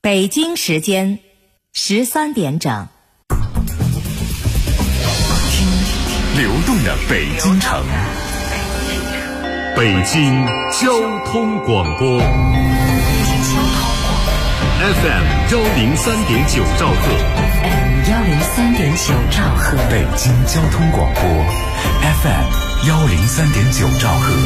北京时间13点整， 听流动的北京城，北京交通广播 FM 103.9兆赫 103.9兆赫， 北京交通广播 FM 103.9兆赫。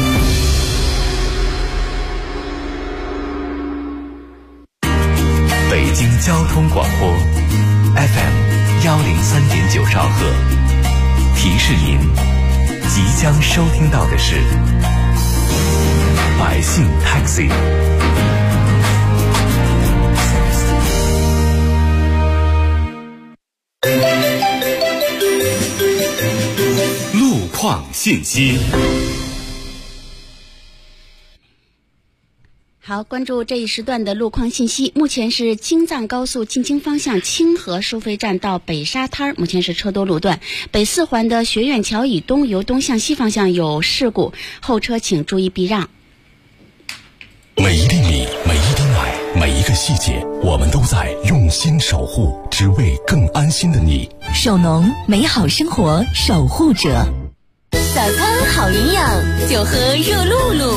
北京交通广播 FM 103.9兆赫，提示您即将收听到的是百姓 Taxi。 路况信息。 好，关注这一时段的路况信息。目前是京藏高速进京方向清河收费站到北沙滩，目前是车多路段。北四环的学院桥以东由东向西方向有事故，后车请注意避让。 每一厘米，每一滴奶，每一个细节，我们都在用心守护，只为更安心的你。 首农，美好生活守护者。 早餐好营养，就喝热露露。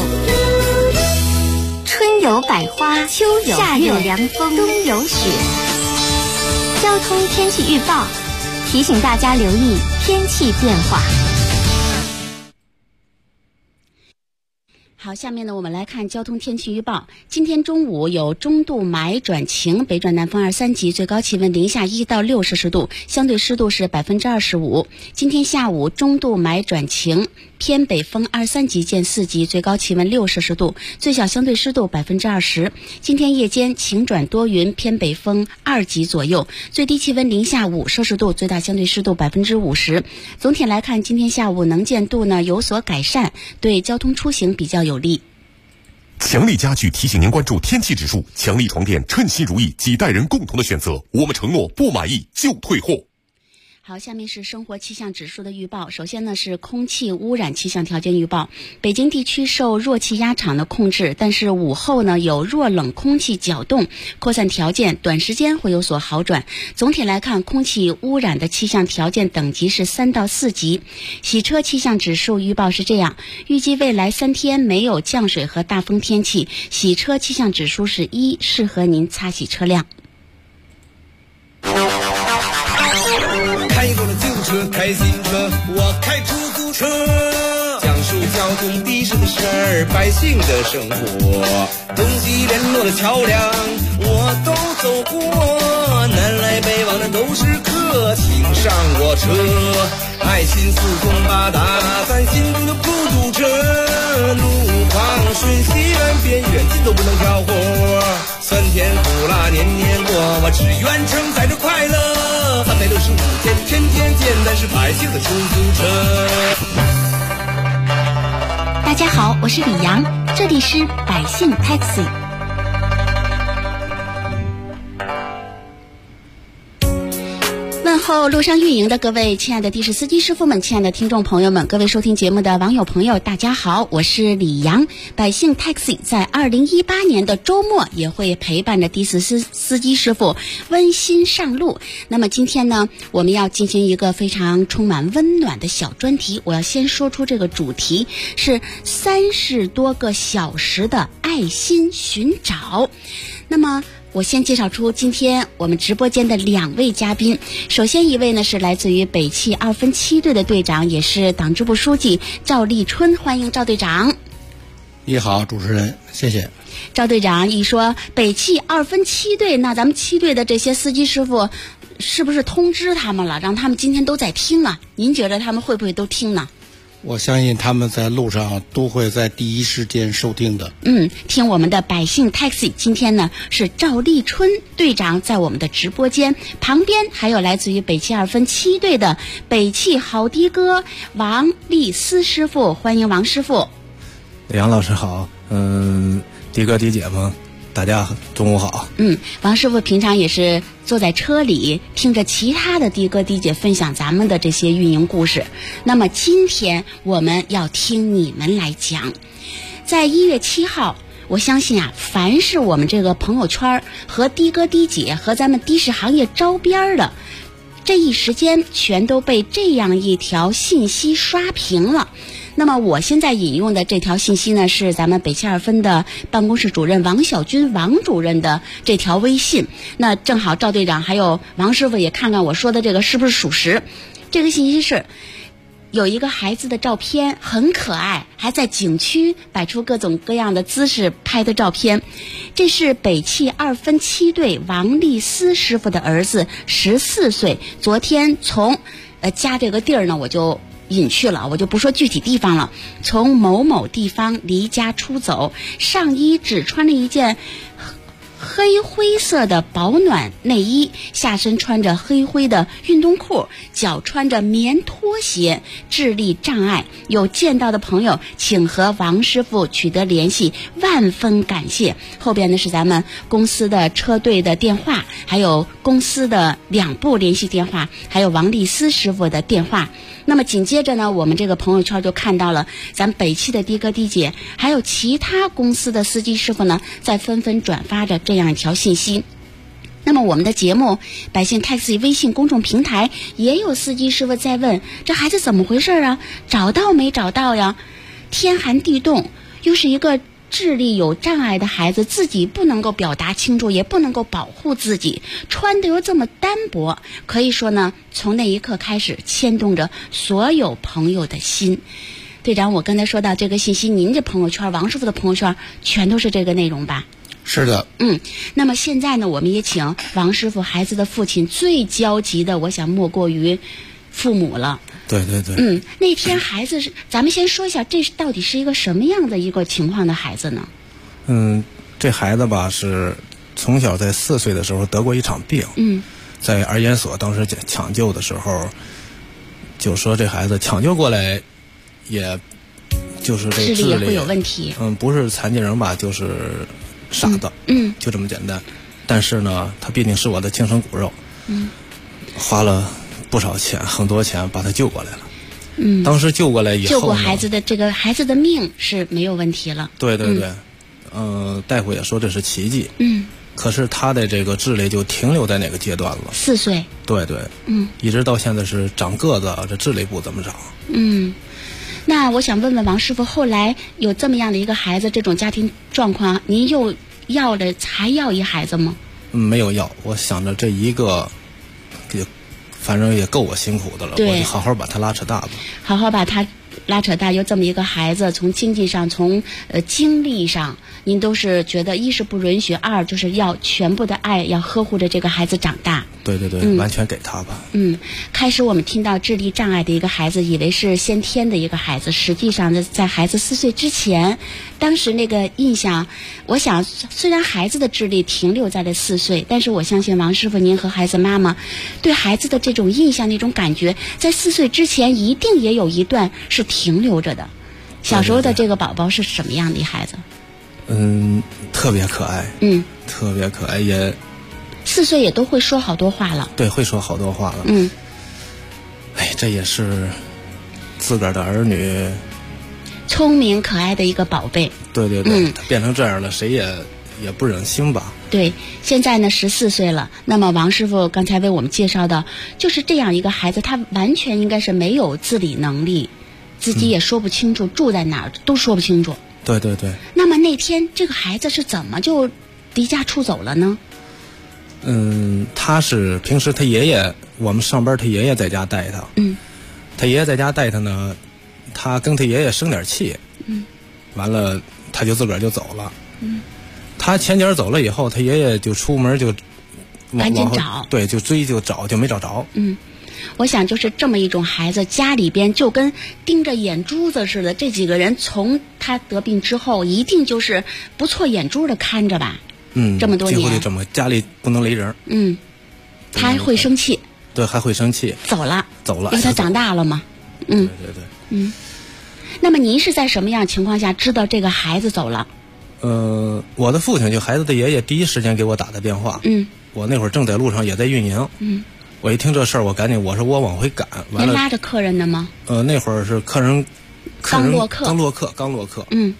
春有百花，秋有月，夏有凉风，冬有雪。交通天气预报提醒大家留意天气变化。 好，下面呢，我们来看交通天气预报。今天中午有中度霾转晴，北转南风2-3级，最高气温零下1到6摄氏度，相对湿度是25%。今天下午中度霾转晴，偏北风2-3级见4级，最高气温6摄氏度，最小相对湿度20%。今天夜间晴转多云，偏北风2级左右，最低气温零下5摄氏度，最大相对湿度50%。总体来看，今天下午能见度呢有所改善，对交通出行比较有利。 强力家具提醒您关注天气指数，强力床垫称心如意，几代人共同的选择，我们承诺不满意就退货。 好，下面是生活气象指数的预报。首先呢是空气污染气象条件预报。北京地区受弱气压场的控制，但是午后呢有弱冷空气搅动，扩散条件短时间会有所好转。总体来看，空气污染的气象条件等级是3到4级。洗车气象指数预报是这样，预计未来3天没有降水和大风天气，洗车气象指数是1，适合您擦洗车辆。 开过了旧车，开新车，我开出租车，讲述交通的士的事儿，百姓的生活，东西联络的桥梁我都走过，南来北往的都是客，请上我车，爱心四通八达，咱心中的孤独车，路况顺西远边远近都不能挑活，酸甜苦辣年年过，我只愿承载着快乐，365天天天见，咱是百姓的出租车。 大家好，我是李阳，这里是百姓 Taxi。问候路上运营的各位亲爱的的士司机师傅们，亲爱的听众朋友们，各位收听节目的网友朋友，大家好，我是李阳。百姓 Taxi 在2018年的周末也会陪伴着的士司机师傅温馨上路。那么今天呢，我们要进行一个非常充满温暖的小专题。我要先说出这个主题是30多个小时的爱心寻找。那么我先介绍出今天我们直播间的2位嘉宾。首先一位呢是来自于北汽2分7队的队长，也是党支部书记赵立春，欢迎赵队长。 你好，主持人，谢谢。 赵队长一说北汽2分7队，那咱们7队的这些司机师傅是不是通知他们了，让他们今天都在听啊？您觉得他们会不会都听呢？ 我相信他们在路上都会在第一时间收听的。 听我们的百姓 Taxi。 今天呢是赵立春队长在我们的直播间，旁边还有来自于北汽2分7队的北汽好的哥王立思师傅，欢迎王师傅。 杨老师好，的哥的姐们大家中午好。 王师傅平常也是坐在车里听着其他的的哥的姐分享咱们的这些运营故事。那么今天我们要听你们来讲。在1月7号， 我相信啊，凡是我们这个朋友圈和的哥的姐和咱们的士行业招边的，这一时间全都被这样一条信息刷屏了。那么我现在引用的这条信息呢，是咱们北7-2分的办公室主任王小军王主任的这条微信。那正好赵队长还有王师傅也看看我说的这个是不是属实。这个信息是有一个孩子的照片，很可爱，还在景区摆出各种各样的姿势拍的照片。这是北汽2分7队王丽思师傅的儿子，14岁，昨天从家这个地儿呢我就隐去了，我就不说具体地方了。从某某地方离家出走，上衣只穿了一件黑灰色的保暖内衣，下身穿着黑灰的运动裤，脚穿着棉拖鞋，智力障碍。有见到的朋友请和王师傅取得联系，万分感谢。后边呢是咱们公司的车队的电话，还有公司的2部联系电话，还有王丽思师傅的电话。那么紧接着呢，我们这个朋友圈就看到了咱北汽的的哥的姐还有其他公司的司机师傅呢在纷纷转发着这样一条信息。那么我们的节目百姓 Taxi 微信公众平台也有司机师傅在问，这孩子怎么回事啊？找到没找到呀？天寒地冻，又是一个智力有障碍的孩子，自己不能够表达清楚，也不能够保护自己，穿的又这么单薄，可以说呢，从那一刻开始牵动着所有朋友的心。队长，我刚才说到这个信息，您这朋友圈，王师傅的朋友圈全都是这个内容吧？ 是的。 那么现在呢，我们也请王师傅孩子的父亲，最焦急的我想莫过于父母了。 对对对。 那天孩子是，咱们先说一下，这到底是一个什么样的一个情况的孩子呢？ 这孩子吧是从小在4岁的时候得过一场病。在儿研所当时抢救的时候，就说这孩子抢救过来，也就是这智力也会有问题。 不是残疾人吧，就是傻子。就这么简单。但是呢，他毕竟是我的亲生骨肉。花了不少钱，很多钱把他救过来了。当时救过来以后，救过孩子的这个孩子的命是没有问题了。 对对对。大夫也说这是奇迹。可是他的这个智力就停留在哪个阶段了？4 岁。 对对。一直到现在是长个子，这智力不怎么长。 那我想问问王师傅，后来有这么样的一个孩子，这种家庭状况，您又还要一孩子吗？ 没有要，我想着这一个反正也够我辛苦的了，我就好好把他拉扯大吧。好好把他拉扯大，有这么一个孩子，从经济上，从精力上，您都是觉得一是不允许，二就是要全部的爱，要呵护着这个孩子长大。对对对，完全给他吧。 开始我们听到智力障碍的一个孩子，以为是先天的一个孩子，实际上在孩子4岁之前，当时那个印象，我想虽然孩子的智力停留在了4岁，但是我相信王师傅您和孩子妈妈对孩子的这种印象，那种感觉，在4岁之前一定也有一段是停留着的。小时候的这个宝宝是什么样的一孩子？ 特别可爱。特别可爱，也 4岁也都会说好多话了。 对，会说好多话了。这也是自个儿的儿女， 聪明可爱的一个宝贝。 对对对。他变成这样了，谁也不忍心吧。 对，现在呢14岁了。那么王师傅刚才为我们介绍的就是这样一个孩子，他完全应该是没有自理能力，自己也说不清楚住在哪儿，都说不清楚。 对对对。 那么那天这个孩子是怎么就离家出走了呢？ 他是平时他爷爷，我们上班他爷爷在家带他。他爷爷在家带他呢，他跟他爷爷生点气。完了他就自个儿就走了。他前脚走了以后，他爷爷就出门就赶紧找。 对，就追就找，就没找着。 我想就是这么一种孩子，家里边就跟盯着眼珠子似的，这几个人从他得病之后一定就是不错眼珠的看着吧。这么多年几乎就这么，家里不能离人。 他还会生气。 对，还会生气。 走了，因为他长大了嘛。 对对对。 那么您是在什么样情况下知道这个孩子走了？ 我的父亲就孩子的爷爷第一时间给我打的电话。我那会儿正在路上，也在运营。我一听这事儿，我赶紧我说我往回赶。完了， 您拉着客人的吗？ 那会儿是客人刚落客。 刚落客。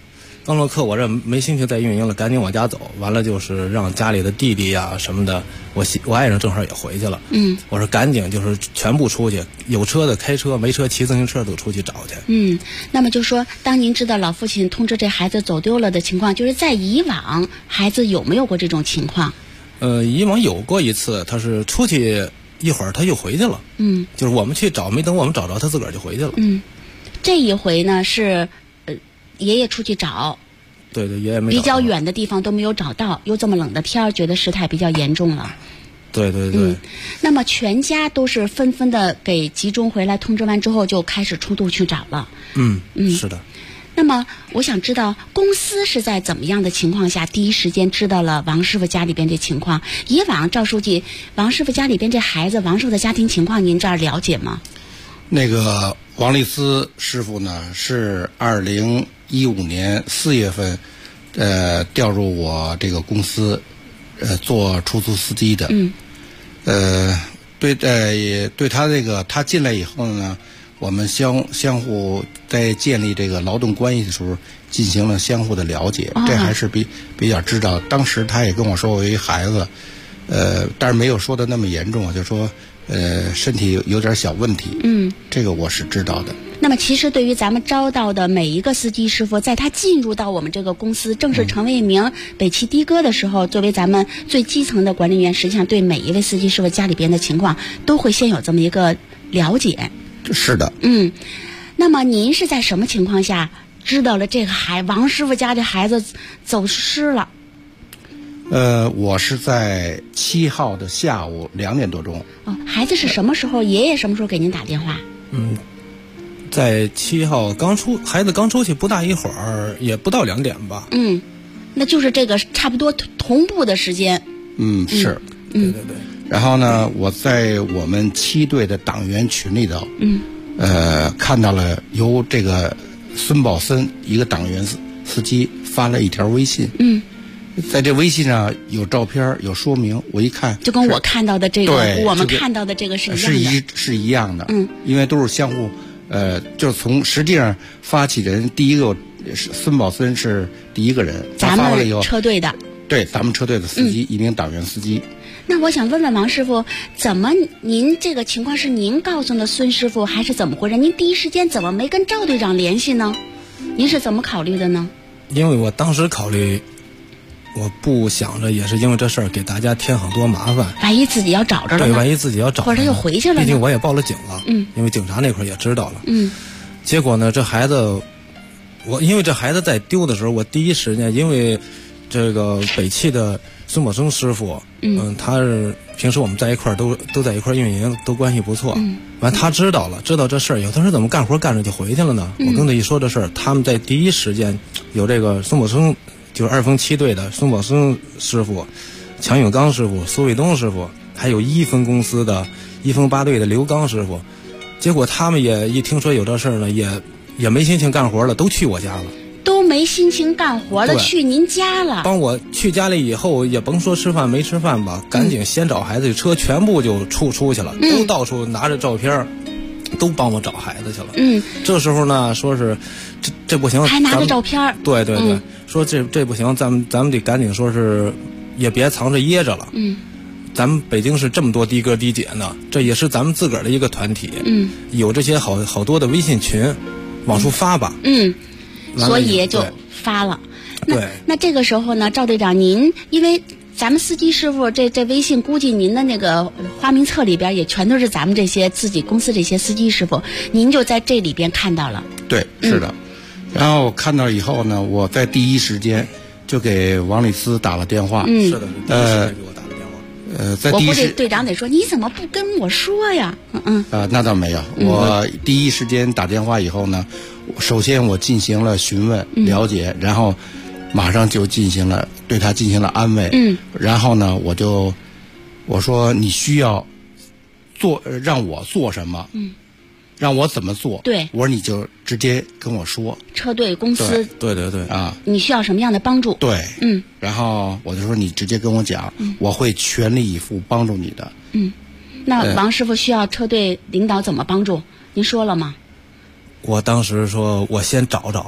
刚落课，我这没心情再运营了，赶紧往家走。完了就是让家里的弟弟呀什么的，我爱人正好也回去了。我说赶紧就是全部出去，有车的开车，没车骑自行车都出去找去。 那么就说，当您知道老父亲通知这孩子走丢了的情况，就是在以往孩子有没有过这种情况？ 以往有过一次，他是出去一会儿他就回去了。就是我们去找，没等我们找着，他自个儿就回去了。 这一回呢是。爷爷出去找， 对，爷爷没找到， 比较远的地方都没有找到，又这么冷的天儿，觉得事态比较严重了。 对。 那么全家都是纷纷的给集中回来，通知完之后就开始出动去找了。 是的。 那么我想知道，公司是在怎么样的情况下第一时间知道了王师傅家里边这情况？以往赵书记，王师傅家里边这孩子，王师傅的家庭情况，您这儿了解吗？ 那个王立思师傅呢，是2015年4月份，调入我这个公司，做出租司机的。对他这个他进来以后呢，我们相互在建立这个劳动关系的时候进行了相互的了解，这还是比较知道。当时他也跟我说，我有一孩子，但是没有说的那么严重，就说身体有点小问题。这个我是知道的。 那么其实对于咱们招到的每一个司机师傅，在他进入到我们这个公司，正式成为一名北汽的哥的时候，作为咱们最基层的管理员，实际上对每一位司机师傅家里边的情况都会先有这么一个了解。 是的。 那么您是在什么情况下知道了这个王师傅家的孩子走失了？ 我是在7号的下午2点多钟。 孩子是什么时候？爷爷什么时候给您打电话？ 在7号孩子刚出去不大一会儿，也不到2点吧。 那就是这个差不多同步的时间。 是。对。然后呢，我在我们7队的党员群里头，看到了由这个孙宝森一个党员司机发了一条微信。在这微信上有照片有说明，我一看就跟我看到的这个，我们看到的这个是一样的， 是一样的。因为都是相互，就是实际上发起人第一个孙宝森是第一个人， 咱们车队的， 对，咱们车队的司机，一名党员司机。 那我想问问王师傅，怎么您这个情况是您告诉了孙师傅，还是怎么回事？您第一时间怎么没跟赵队长联系呢？您是怎么考虑的呢？ 因为我当时考虑，我不想着也是因为这事儿给大家添很多麻烦， 万一自己要找着了， 对，万一自己要找着了， 或者他又回去了， 毕竟我也报了警了，因为警察那块也知道了，结果呢，这孩子，因为这孩子在丢的时候，我第一时间，因为这个北汽的孙宝生师傅，他是平时我们在一块儿都在一块儿运营，都关系不错，完他知道这事儿，有的时怎么干活干着就回去了呢？我跟他一说这事儿，他们在第一时间有这个孙宝生。就是2分7队的孙宝生师傅、强永刚师傅、苏卫东师傅，还有1分公司的1分8队的刘刚师傅。结果他们也一听说有这事儿呢，也没心情干活了，都去我家了。 都没心情干活了，去您家了。 帮我去家里以后，也甭说吃饭没吃饭吧，赶紧先找孩子，车全部就出去了，都到处拿着照片，都帮我找孩子去了。这时候呢，说是这不行， 还拿着照片。 对，说这不行，咱们得赶紧说是，也别藏着掖着了。咱们北京市这么多的哥的姐呢，这也是咱们自个儿的一个团体。有这些好多的微信群，往出发吧。 所以就发了。 对。 那这个时候呢，赵队长，您因为咱们司机师傅这微信，估计您的那个花名册里边也全都是咱们这些自己公司这些司机师傅，您就在这里边看到了。 对，是的。然后看到以后呢，我在第一时间就给王立思打了电话。 是的，第一时间给我打了电话。 在第一时， 我估计队长得说，你怎么不跟我说呀？ 那倒没有。我第一时间打电话以后呢，首先我进行了询问了解，然后马上就对他进行了安慰。然后呢，我说你需要让我做什么？让我怎么做？ 对， 我说你就直接跟我说。 车队公司， 对你需要什么样的帮助？ 对，然后我就说你直接跟我讲，我会全力以赴帮助你的。 那王师傅需要车队领导怎么帮助？您说了吗？ 我当时说我先找找，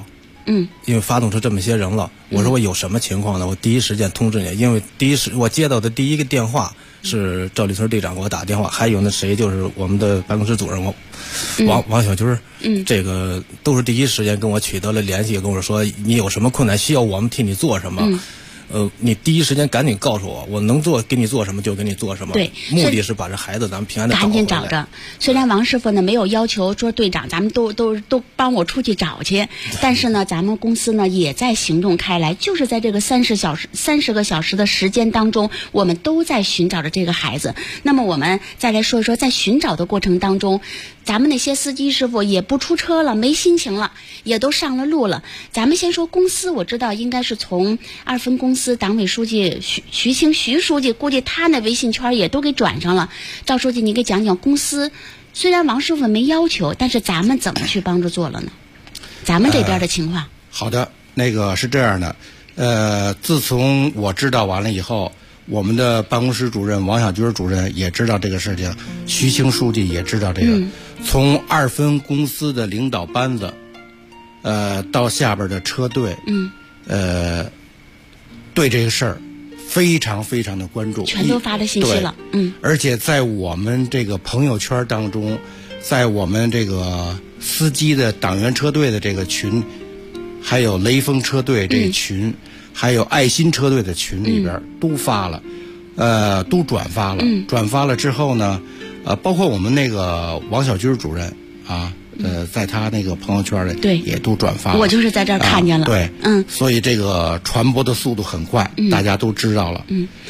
因为发动出这么些人了，我说我有什么情况呢？我第一时间通知你，因为我接到的第一个电话是赵立村队长给我打电话，还有那谁就是我们的办公室主任王小军，这个都是第一时间跟我取得了联系，跟我说你有什么困难需要我们替你做什么。你第一时间赶紧告诉我，我能给你做什么就给你做什么。 对， 目的是把这孩子咱们平安的赶紧找着。虽然王师傅呢没有要求说队长咱们都帮我出去找去，但是呢咱们公司呢也在行动开来，就是在这个30个小时的时间当中，我们都在寻找着这个孩子。那么我们再来说一说，在寻找的过程当中，咱们那些司机师傅也不出车了，没心情了，也都上了路了。咱们先说公司，我知道应该是从2分公司党委书记徐清徐书记，估计他那微信圈也都给转上了。赵书记，你给讲讲公司，虽然王师傅没要求，但是咱们怎么去帮助做了呢？咱们这边的情况。 好的，那个是这样的，自从我知道完了以后，我们的办公室主任王小军主任也知道这个事情，徐清书记也知道这个。从2分公司的领导班子，到下边的车队，对这个事儿非常非常的关注， 全都发了信息了。 而且在我们这个朋友圈当中，在我们这个司机的党员车队的这个群，还有雷锋车队这个群，还有爱心车队的群里边都发了，都转发了。转发了之后呢，包括我们那个王小军主任啊，在他那个朋友圈里也都转发了。 我就是在这儿看见了。 对，所以这个传播的速度很快，大家都知道了。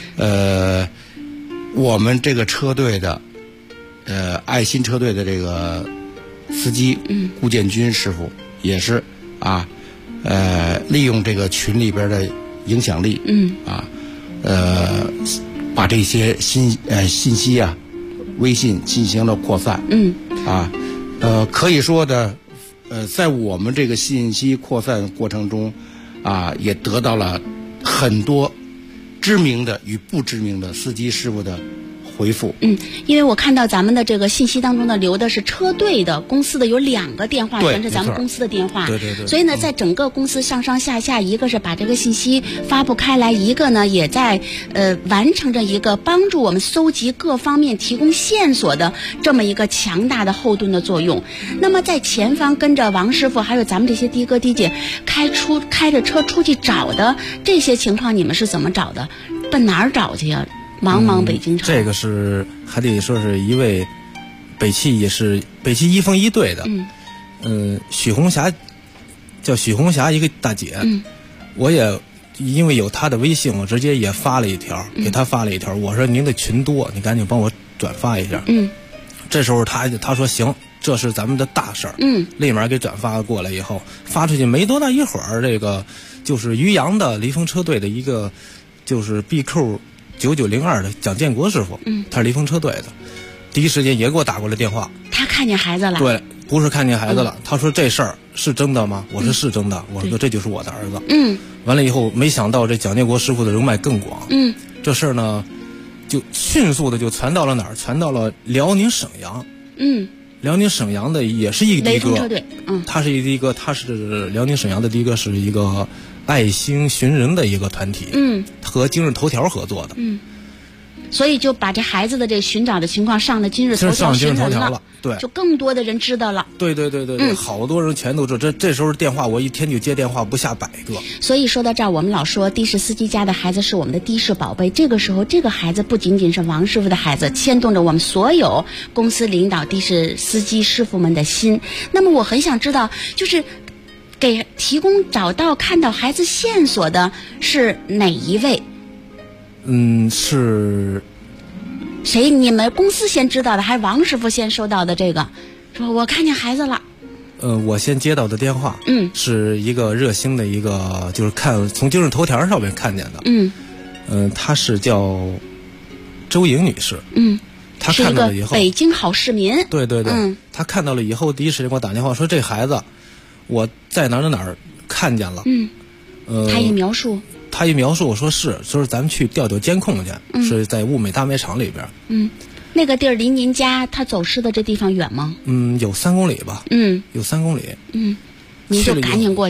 我们这个车队的，爱心车队的这个司机顾建军师傅也是啊，利用这个群里边的影响力，把这些信息啊，微信进行了扩散。可以说的，在我们这个信息扩散过程中，也得到了很多知名的与不知名的司机师傅的回复。 因为我看到咱们的这个信息当中呢，留的是车队的公司的有2个电话，全是咱们公司的电话。 对。 所以呢，在整个公司上上下下，一个是把这个信息发布开来，一个呢也在完成着一个帮助我们搜集各方面、提供线索的这么一个强大的后盾的作用。那么在前方跟着王师傅还有咱们这些的哥的姐开着车出去找的这些情况，你们是怎么找的？奔哪儿找去呀？茫茫北京城。 这个是还得说是一位北汽1风1队的，许红霞，叫许红霞一个大姐，我也因为有她的微信，我直接也发了一条，给她发了一条，我说您的群多，你赶紧帮我转发一下。这时候她说行，这是咱们的大事儿，立马给转发过来以后，发出去没多大一会儿，这个就是于洋的离峰车队的一个就是 BQ9902的蒋建国师傅，他是离峰车队的，第一时间也给我打过来电话。 他看见孩子了？对， 不是看见孩子了。他说这事儿是真的吗？我说是真的。我说这就是我的儿子。完了以后，没想到这蒋建国师傅的人脉更广。这事儿呢，就迅速的就传到了哪儿？传到了辽宁沈阳。辽宁沈阳的也是一个的哥， 车队。 他是一个，他是辽宁沈阳的第一个，是一个爱心寻人的一个团体，和今日头条合作的， 所以就把这孩子的这寻找的情况上了今日头条新闻了， 对， 就更多的人知道了， 对，好多人全都知道。这时候电话我一天就接电话不下100个。 所以说到这儿，我们老说的士司机家的孩子是我们的的士宝贝，这个时候这个孩子不仅仅是王师傅的孩子，牵动着我们所有公司领导的士司机师傅们的心。那么我很想知道，就是给提供找到看到孩子线索的是哪一位？ 是谁？你们公司先知道的，还是王师傅先收到的？这个说我看见孩子了。 我先接到的电话，是一个热心的一个，就是从今日头条上面看见的。她是叫周莹女士。她看到了以后， 是一个北京好市民。 对。她看到了以后，第一时间给我打电话说这孩子我在哪儿看见了。 他一描述， 我说说咱们去调监控去，是在物美大卖场里边。 那个地儿离您家他走失的这地方远吗？ 有3公里吧。有3公里。 您就赶紧过去了。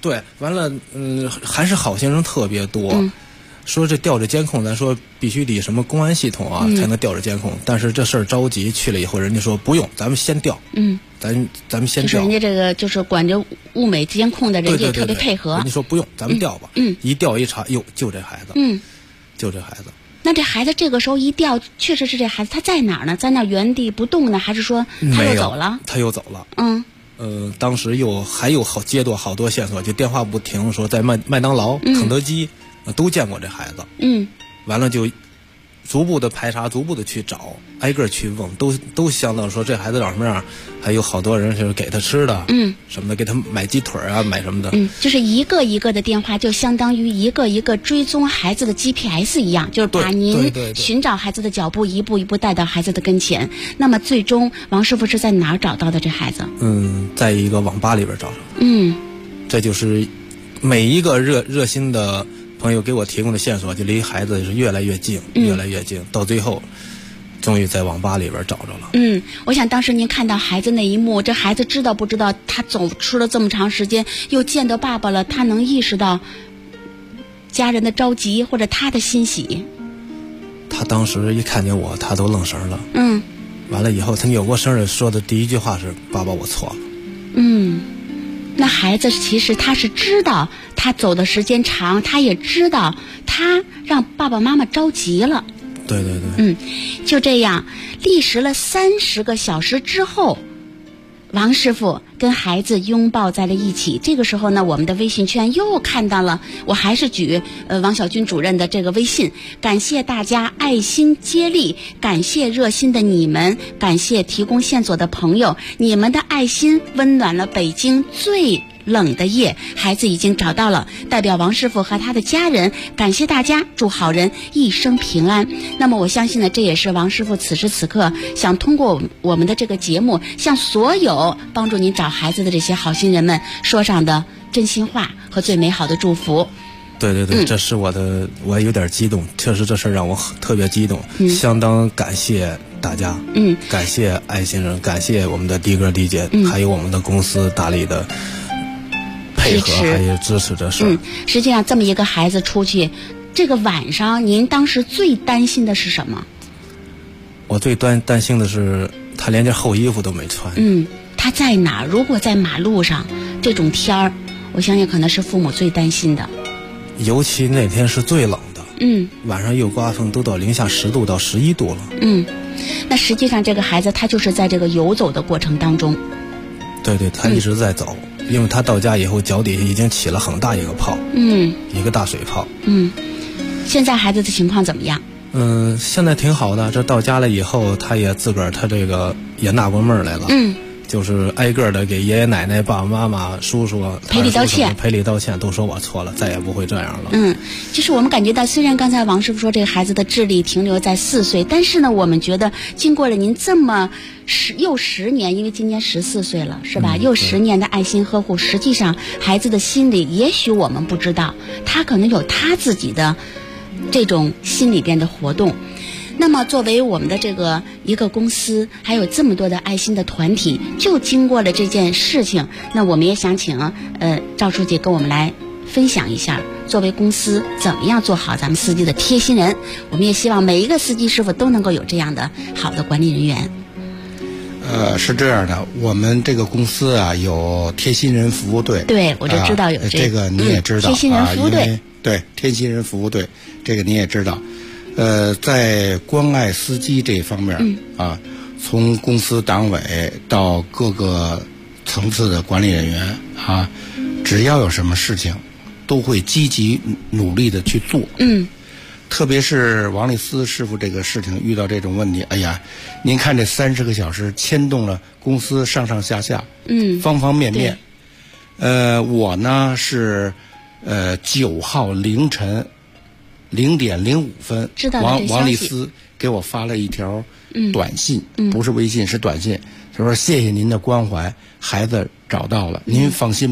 对，完了，还是好先生特别多。说这调着监控，咱说必须得什么公安系统啊，才能调着监控。但是这事儿着急去了以后，人家说不用，咱们先调。咱们先调。 就是人家这个就是管着物美监控的人也特别配合。 人家说不用，咱们调吧。一调一查，哟，就这孩子。就这孩子。 那这孩子这个时候一调，确实是这孩子，他在哪儿呢？在那原地不动呢，还是说他又走了？ 他又走了。当时还有接到好多线索，就电话不停说在麦当劳、肯德基。都见过这孩子，完了就逐步的排查，逐步的去找，挨个去问，都想到说这孩子长什么样，还有好多人就是给他吃的，什么的，给他买鸡腿啊，买什么的， 就是一个一个的电话，就相当于一个一个追踪孩子的 GPS 一样，就是把您寻找孩子的脚步一步一步带到孩子的跟前。那么最终王师傅是在哪儿找到的这孩子？ 在一个网吧里边找着。这就是每一个热心的朋友给我提供的线索，就离孩子是越来越近，越来越近，到最后终于在网吧里边找着了。 我想当时您看到孩子那一幕，这孩子知道不知道他走出了这么长时间，又见到爸爸了，他能意识到家人的着急或者他的欣喜？ 他当时一看见我，他都愣神了。完了以后他扭过身来说的第一句话是：爸爸，我错了。 那孩子其实他是知道他走的时间长，他也知道他让爸爸妈妈着急了。 对。 就这样历时了30个小时之后，王师傅跟孩子拥抱在了一起。这个时候呢，我们的微信圈又看到了，我还是举王小军主任的这个微信，感谢大家爱心接力，感谢热心的你们，感谢提供线索的朋友，你们的爱心温暖了北京最冷的夜，孩子已经找到了。代表王师傅和他的家人感谢大家，祝好人一生平安。那么我相信呢，这也是王师傅此时此刻想通过我们的这个节目，向所有帮助您找孩子的这些好心人们说上的真心话和最美好的祝福。 对，这是我有点激动，确实这事让我特别激动，相当感谢大家，感谢爱心人，感谢我们的的哥的姐，还有我们的公司大力的配合还有支持这事。 实际上这么一个孩子出去，这个晚上您当时最担心的是什么？ 我最担心的是他连件厚衣服都没穿。 他在哪？如果在马路上这种天儿，我相信可能是父母最担心的。 尤其那天是最冷的，晚上又刮风，都到零下10度到11度了。 那实际上这个孩子他就是在这个游走的过程当中。 对，他一直在走，因为他到家以后脚底下已经起了很大一个泡，一个大水泡。现在孩子的情况怎么样？现在挺好的。这到家了以后，他也自个儿他这个也纳过闷来了。就是挨个的给爷爷奶奶、爸爸妈妈、叔叔赔礼道歉，都说我错了，再也不会这样了。 就是我们感觉到，虽然刚才王师傅说这个孩子的智力停留在4岁，但是呢，我们觉得经过了您这么又10年，因为今年14岁了，是吧？又10年的爱心呵护，实际上孩子的心里，也许我们不知道，他可能有他自己的这种心里边的活动。那么作为我们的这个一个公司，还有这么多的爱心的团体，就经过了这件事情，那我们也想请赵书记跟我们来分享一下，作为公司怎么样做好咱们司机的贴心人。我们也希望每一个司机师傅都能够有这样的好的管理人员。 是这样的，我们这个公司啊有贴心人服务队。 对，我就知道有这个你也知道， 贴心人服务队。 对，贴心人服务队，这个你也知道。在关爱司机这方面，从公司党委到各个层次的管理人员只要有什么事情，都会积极努力的去做。特别是王丽思师傅这个事情遇到这种问题，哎呀，您看这30个小时牵动了公司上上下下，方方面面。我呢是9号凌晨0点05分，王丽思给我发了一条短信，不是微信，是短信，就说谢谢您的关怀，孩子找到了，您放心吧。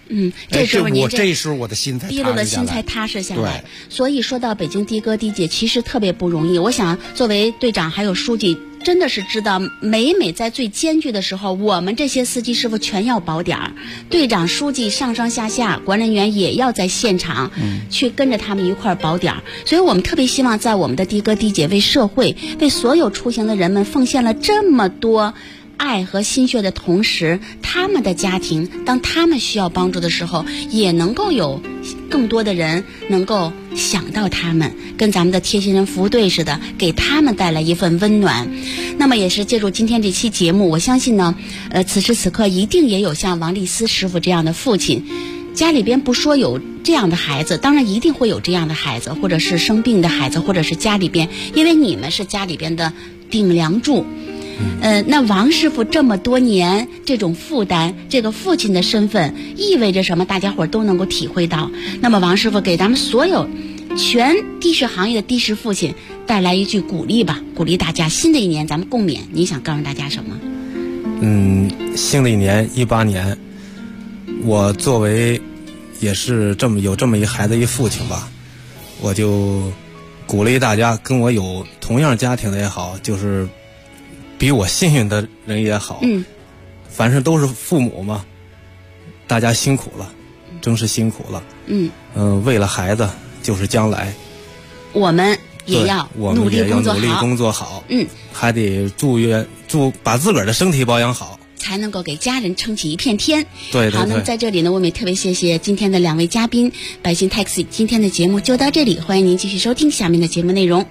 这时候您这时候我的心才滴落的心才踏实下来。所以说到北京的哥的姐，其实特别不容易。我想作为队长还有书记，真的是知道每在最艰巨的时候，我们这些司机师傅全要保点儿。队长、书记上上下下管人员也要在现场去跟着他们一块儿保点儿。所以我们特别希望在我们的的哥的姐为社会、为所有出行的人们奉献了这么多爱和心血的同时，他们的家庭当他们需要帮助的时候，也能够有更多的人能够想到他们，跟咱们的贴心人服务队似的，给他们带来一份温暖。那么也是借助今天这期节目，我相信呢，此时此刻一定也有像王丽思师傅这样的父亲，家里边不说有这样的孩子，当然一定会有这样的孩子，或者是生病的孩子，或者是家里边，因为你们是家里边的顶梁柱。那王师傅这么多年这种负担，这个父亲的身份意味着什么？大家伙都能够体会到。那么王师傅给咱们所有全的士行业的的士父亲带来一句鼓励吧，鼓励大家，新的一年咱们共勉。你想告诉大家什么？ 新的一年18年，我作为也是有这么一孩子一父亲吧，我就鼓励大家，跟我有同样家庭的也好，就是比我幸运的人也好，凡是都是父母嘛，大家辛苦了，真是辛苦了。为了孩子就是将来， 我们也要努力工作好。 还得把自个儿的身体保养好， 才能够给家人撑起一片天。 对。 好，那么在这里呢，我们也特别谢谢今天的2位嘉宾，百姓 Taxi。今天的节目就到这里，欢迎您继续收听下面的节目内容。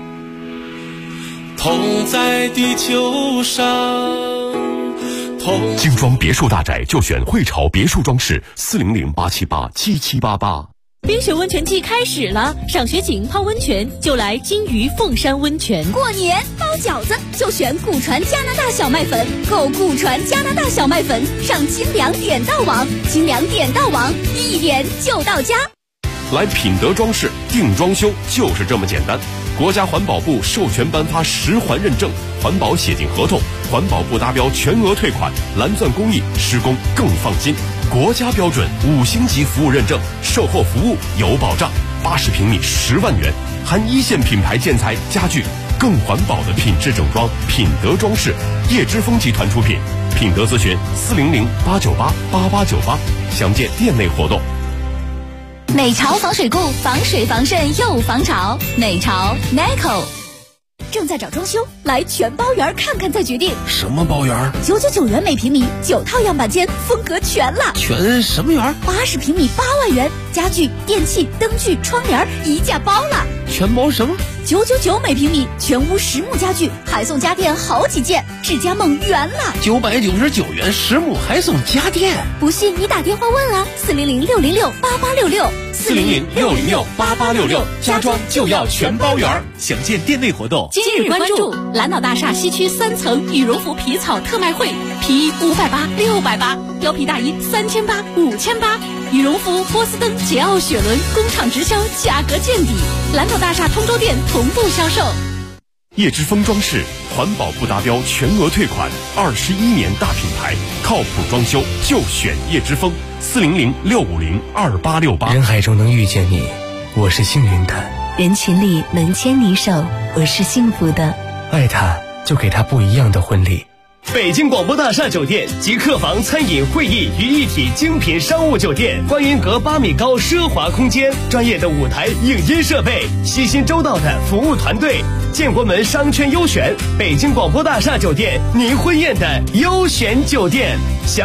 同在地球上， 精装别墅大宅就选汇潮别墅装饰，400-878-7788。 冰雪温泉季开始了，赏雪景、泡温泉就来金鱼凤山温泉。 过年包饺子就选古传加拿大小麦粉，购古传加拿大小麦粉上清凉点到网，清凉点到网，一点就到家。 来品德装饰定装修就是这么简单。国家环保部授权颁发10环认证，环保写进合同，环保部达标全额退款，蓝钻工艺，施工更放心。国家标准5星级服务认证，售后服务有保障。80平米10万元，含1线品牌建材家具，更环保的品质整装。品德装饰，叶之峰集团出品。品德咨询400-898-8898，详见店内活动。 美潮防水固，防水防渗又防潮。美潮 Nico 正在找装修，来全包园看看再决定。 什么包园 ？999元每平米，9套样板间，风格全了。 全什么园 ？80平米8万元，家具、电器、灯具、窗帘一价包了。 全包什么 ？999每平米，全屋实木家具，还送家电好几件，智家梦圆了。 999元实木还送家电， 不信你打电话问啊，400-606-8866，400-606-8866， 家装就要全包圆。详见店内活动。 今日关注蓝岛大厦西区3层羽绒服皮草特卖会，皮衣580、680，貂皮大衣3800、5800，羽绒服、波司登、捷奥雪伦工厂直销，价格见底。蓝岛大厦通州店同步销售。 叶之峰装饰，环保部达标全额退款，21年大品牌，靠谱装修就选叶之峰，400-650-2868。 人海中能遇见你，我是幸运的； 人群里能牵你手，我是幸福的。 爱他，就给他不一样的婚礼。 北京广播大厦酒店集客房、餐饮、会议于一体精品商务酒店，观音阁8米高奢华空间，专业的舞台影音设备，悉心周到的服务团队，建国门商圈优选，北京广播大厦酒店，您婚宴的优选酒店。